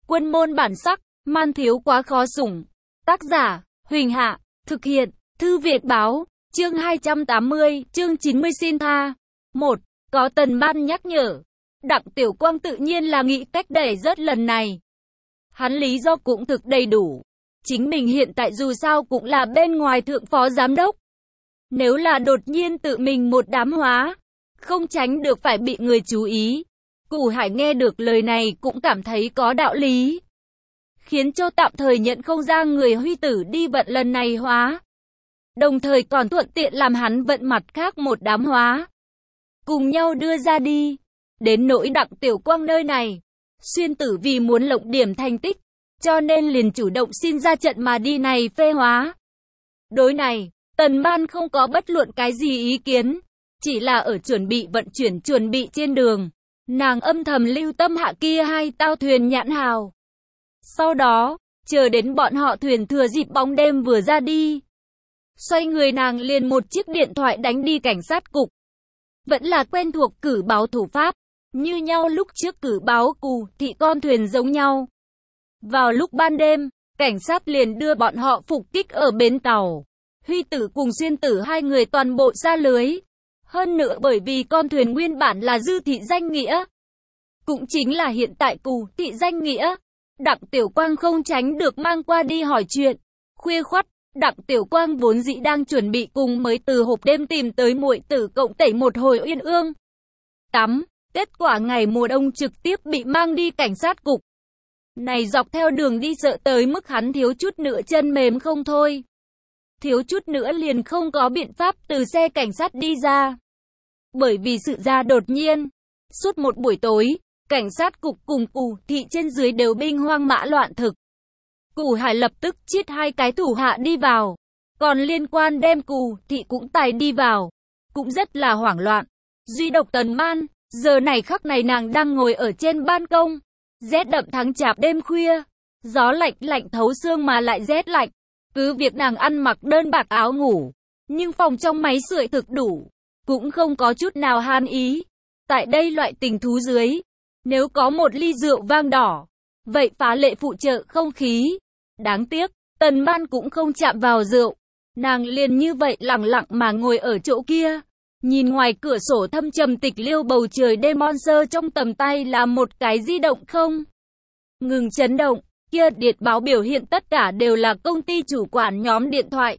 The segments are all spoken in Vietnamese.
Quân môn bản sắc, man thiếu quá khó sủng. Tác giả, Huỳnh Hạ, thực hiện, Thư Viện Báo, chương 280, chương 90 xin tha. 1. Có Tần Ban nhắc nhở. Đặng Tiểu Quang tự nhiên là nghĩ cách đẩy rớt lần này. Hắn lý do cũng thực đầy đủ. Chính mình hiện tại dù sao cũng là bên ngoài thượng phó giám đốc. Nếu là đột nhiên tự mình một đám hóa, không tránh được phải bị người chú ý. Củ Hải nghe được lời này cũng cảm thấy có đạo lý, khiến cho tạm thời nhận không ra người Huy Tử đi vận lần này hóa. Đồng thời còn thuận tiện làm hắn vận mặt khác một đám hóa, cùng nhau đưa ra đi. Đến nỗi Đặng Tiểu Quang nơi này, Xuyên Tử vì muốn lộng điểm thành tích, cho nên liền chủ động xin ra trận mà đi này phê hóa. Đối này, Tần Ban không có bất luận cái gì ý kiến, chỉ là ở chuẩn bị vận chuyển chuẩn bị trên đường. Nàng âm thầm lưu tâm hạ kia hai tao thuyền nhãn hào. Sau đó, chờ đến bọn họ thuyền thừa dịp bóng đêm vừa ra đi. Xoay người nàng liền một chiếc điện thoại đánh đi cảnh sát cục. Vẫn là quen thuộc cử báo thủ pháp, như nhau lúc trước cử báo Cù Thị con thuyền giống nhau. Vào lúc ban đêm, cảnh sát liền đưa bọn họ phục kích ở bến tàu. Huy Tử cùng Xuyên Tử hai người toàn bộ ra lưới. Hơn nữa bởi vì con thuyền nguyên bản là Dư Thị danh nghĩa, cũng chính là hiện tại Cù Thị danh nghĩa. Đặng Tiểu Quang không tránh được mang qua đi hỏi chuyện. Khuya khoắt, Đặng Tiểu Quang vốn dĩ đang chuẩn bị cùng mới từ hộp đêm tìm tới muội tử cộng tẩy một hồi uyên ương tắm. Kết quả ngày mùa đông trực tiếp bị mang đi cảnh sát cục. Này dọc theo đường đi sợ tới mức hắn thiếu chút nữa chân mềm không thôi. Thiếu chút nữa liền không có biện pháp từ xe cảnh sát đi ra. Bởi vì sự ra đột nhiên. Suốt một buổi tối, cảnh sát cục cùng Cù Thị trên dưới đều binh hoang mã loạn thực. Củ Hải lập tức chiết hai cái thủ hạ đi vào. Còn liên quan đem Cù Thị cũng tài đi vào. Cũng rất là hoảng loạn. Duy độc Tần Man, giờ này khắc này nàng đang ngồi ở trên ban công. Rét đậm tháng chạp đêm khuya. Gió lạnh lạnh thấu xương mà lại rét lạnh. Cứ việc nàng ăn mặc đơn bạc áo ngủ, nhưng phòng trong máy sưởi thực đủ, cũng không có chút nào han ý. Tại đây loại tình thú dưới, nếu có một ly rượu vang đỏ, vậy phá lệ phụ trợ không khí. Đáng tiếc, Tần Man cũng không chạm vào rượu. Nàng liền như vậy lặng lặng mà ngồi ở chỗ kia, nhìn ngoài cửa sổ thâm trầm tịch liêu bầu trời đêm mon sơ, trong tầm tay là một cái di động không ngừng chấn động. Kia điện báo biểu hiện tất cả đều là công ty chủ quản nhóm điện thoại.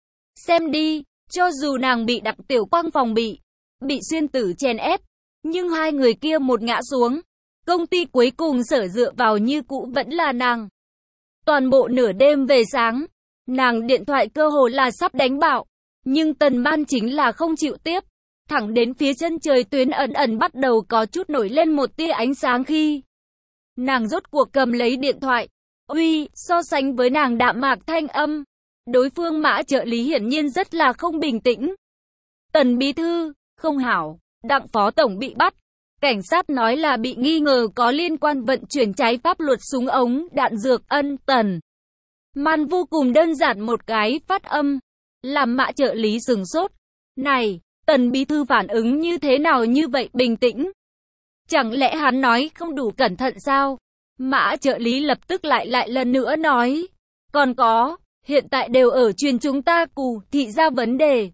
Xem đi, cho dù nàng bị Đặng Tiểu Quang phòng bị Xuyên Tử chèn ép, nhưng hai người kia một ngã xuống, công ty cuối cùng sở dựa vào như cũ vẫn là nàng. Toàn bộ nửa đêm về sáng, nàng điện thoại cơ hồ là sắp đánh bạo, nhưng Tần Man chính là không chịu tiếp. Thẳng đến phía chân trời tuyến ẩn ẩn bắt đầu có chút nổi lên một tia ánh sáng khi nàng rốt cuộc cầm lấy điện thoại. Uy, so sánh với nàng đạm mạc thanh âm, đối phương Mã trợ lý hiển nhiên rất là không bình tĩnh. Tần bí thư, không hảo, Đặng phó tổng bị bắt. Cảnh sát nói là bị nghi ngờ có liên quan vận chuyển trái pháp luật súng ống, đạn dược. Tần Man vô cùng đơn giản một cái phát âm, làm Mã trợ lý sửng sốt. Này, Tần bí thư phản ứng như thế nào như vậy bình tĩnh? Chẳng lẽ hắn nói không đủ cẩn thận sao? Mã trợ lý lập tức lại lần nữa nói. Còn có, hiện tại đều ở truyền chúng ta Cù Thị ra vấn đề.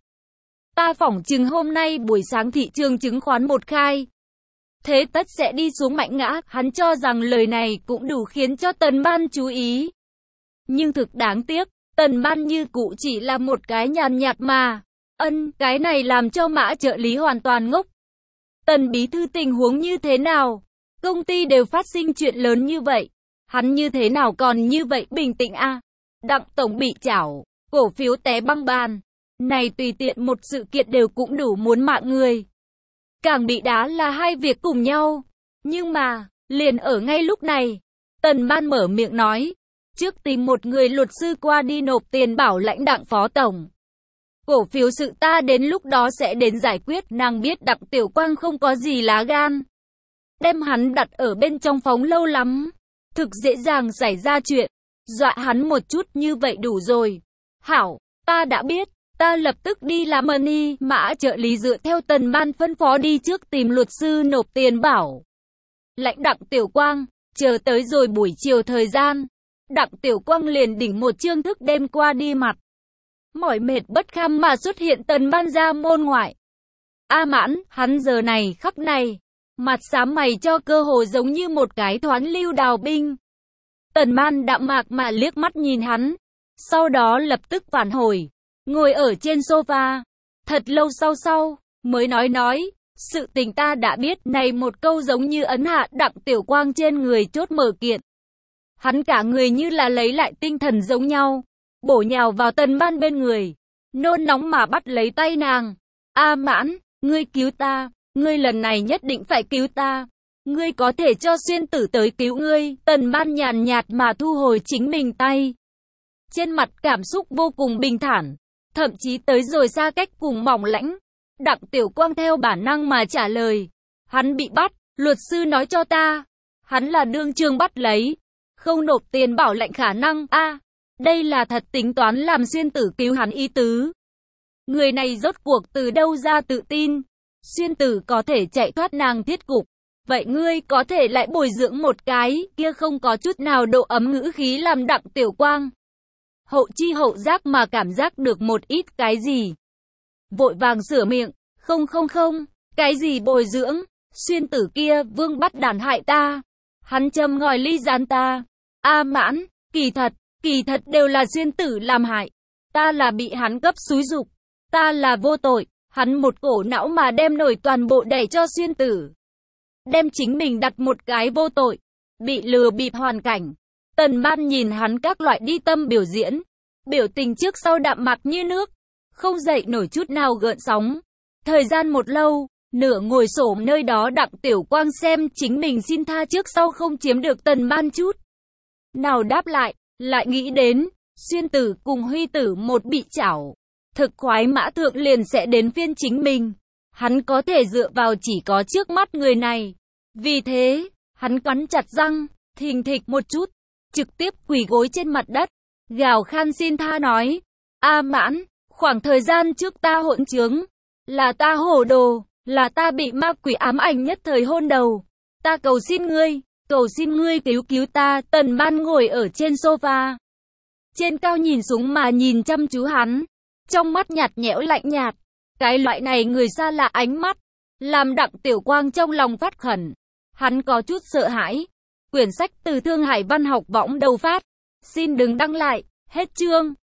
Ta phỏng chừng hôm nay buổi sáng thị trường chứng khoán một khai, thế tất sẽ đi xuống mạnh ngã. Hắn cho rằng lời này cũng đủ khiến cho Tần Man chú ý. Nhưng thực đáng tiếc, Tần Man như cũ chỉ là một cái nhàn nhạt mà. Cái này làm cho Mã trợ lý hoàn toàn ngốc. Tần bí thư tình huống như thế nào? Công ty đều phát sinh chuyện lớn như vậy, hắn như thế nào còn như vậy bình tĩnh a? Đặng tổng bị chảo, cổ phiếu té băng bàn. Này tùy tiện một sự kiện đều cũng đủ muốn mạng người. Càng bị đá là hai việc cùng nhau. Nhưng mà, liền ở ngay lúc này, Tần Man mở miệng nói, trước tìm một người luật sư qua đi nộp tiền bảo lãnh Đặng phó tổng. Cổ phiếu sự ta đến lúc đó sẽ đến giải quyết. Nàng biết Đặng Tiểu Quang không có gì lá gan, đem hắn đặt ở bên trong phòng lâu lắm, thực dễ dàng xảy ra chuyện. Dọa hắn một chút như vậy đủ rồi. Hảo, ta đã biết, ta lập tức đi làm ơn. Mã trợ lý dựa theo Tần Man phân phó đi trước tìm luật sư nộp tiền bảo lãnh Đặng Tiểu Quang. Chờ tới rồi buổi chiều thời gian, Đặng Tiểu Quang liền đỉnh một chương thức đêm qua đi mặt. Mỏi mệt bất kham mà xuất hiện Tần Ban ra môn ngoại. A Mãn, hắn giờ này khắp này, mặt xám mày cho cơ hồ giống như một cái thoán lưu đào binh. Tần Ban đạm mạc mà liếc mắt nhìn hắn, sau đó lập tức phản hồi, ngồi ở trên sofa. Thật lâu sau, mới nói, sự tình ta đã biết. Này một câu giống như ấn hạ Đặng Tiểu Quang trên người chốt mở kiện. Hắn cả người như là lấy lại tinh thần giống nhau, bổ nhào vào Tần Ban bên người, nôn nóng mà bắt lấy tay nàng. A Mãn, ngươi cứu ta, ngươi lần này nhất định phải cứu ta. Ngươi có thể cho Xuyên Tử tới cứu ngươi. Tần Ban nhàn nhạt mà thu hồi chính mình tay. Trên mặt cảm xúc vô cùng bình thản, thậm chí tới rồi xa cách cùng mỏng lãnh. Đặng Tiểu Quang theo bản năng mà trả lời. Hắn bị bắt, luật sư nói cho ta. Hắn là đương trường bắt lấy, không nộp tiền bảo lãnh khả năng. Đây là thật tính toán làm Xuyên Tử cứu hắn ý tứ. Người này rốt cuộc từ đâu ra tự tin? Xuyên Tử có thể chạy thoát nàng thiết cục. Vậy ngươi có thể lại bồi dưỡng một cái, kia không có chút nào độ ấm ngữ khí làm Đặng Tiểu Quang hậu chi hậu giác mà cảm giác được một ít cái gì. Vội vàng sửa miệng, không, cái gì bồi dưỡng, Xuyên Tử kia vương bắt đàn hại ta. Hắn châm ngòi ly gián ta. A Mãn, kỳ thật đều là Xuyên Tử làm hại. Ta là bị hắn cấp xúi giục, ta là vô tội. Hắn một cổ não mà đem nổi toàn bộ đẩy cho Xuyên Tử, đem chính mình đặt một cái vô tội, bị lừa bịp hoàn cảnh. Tần Ban nhìn hắn các loại đi tâm biểu diễn, biểu tình trước sau đạm mạc như nước, không dậy nổi chút nào gợn sóng. Thời gian một lâu, nửa ngồi xổm nơi đó Đặng Tiểu Quang xem chính mình xin tha trước sau không chiếm được Tần Ban chút nào đáp lại nghĩ đến Xuyên Tử cùng Huy Tử một bị chảo, thực khoái mã thượng liền sẽ đến phiên chính mình. Hắn có thể dựa vào chỉ có trước mắt người này. Vì thế, hắn cắn chặt răng, thình thịch một chút, trực tiếp quỳ gối trên mặt đất, gào khan xin tha nói. A Mãn, khoảng thời gian trước ta hỗn trướng, là ta hồ đồ, là ta bị ma quỷ ám ảnh nhất thời hôn đầu. Ta cầu xin ngươi cứu ta. Tần Ban ngồi ở trên sofa, trên cao nhìn xuống mà nhìn chăm chú hắn, trong mắt nhạt nhẽo lạnh nhạt. Cái loại này người xa lạ ánh mắt, làm Đặng Tiểu Quang trong lòng phát khẩn. Hắn có chút sợ hãi. Quyển sách từ Thương Hải Văn học võng đầu phát. Xin đừng đăng lại. Hết chương.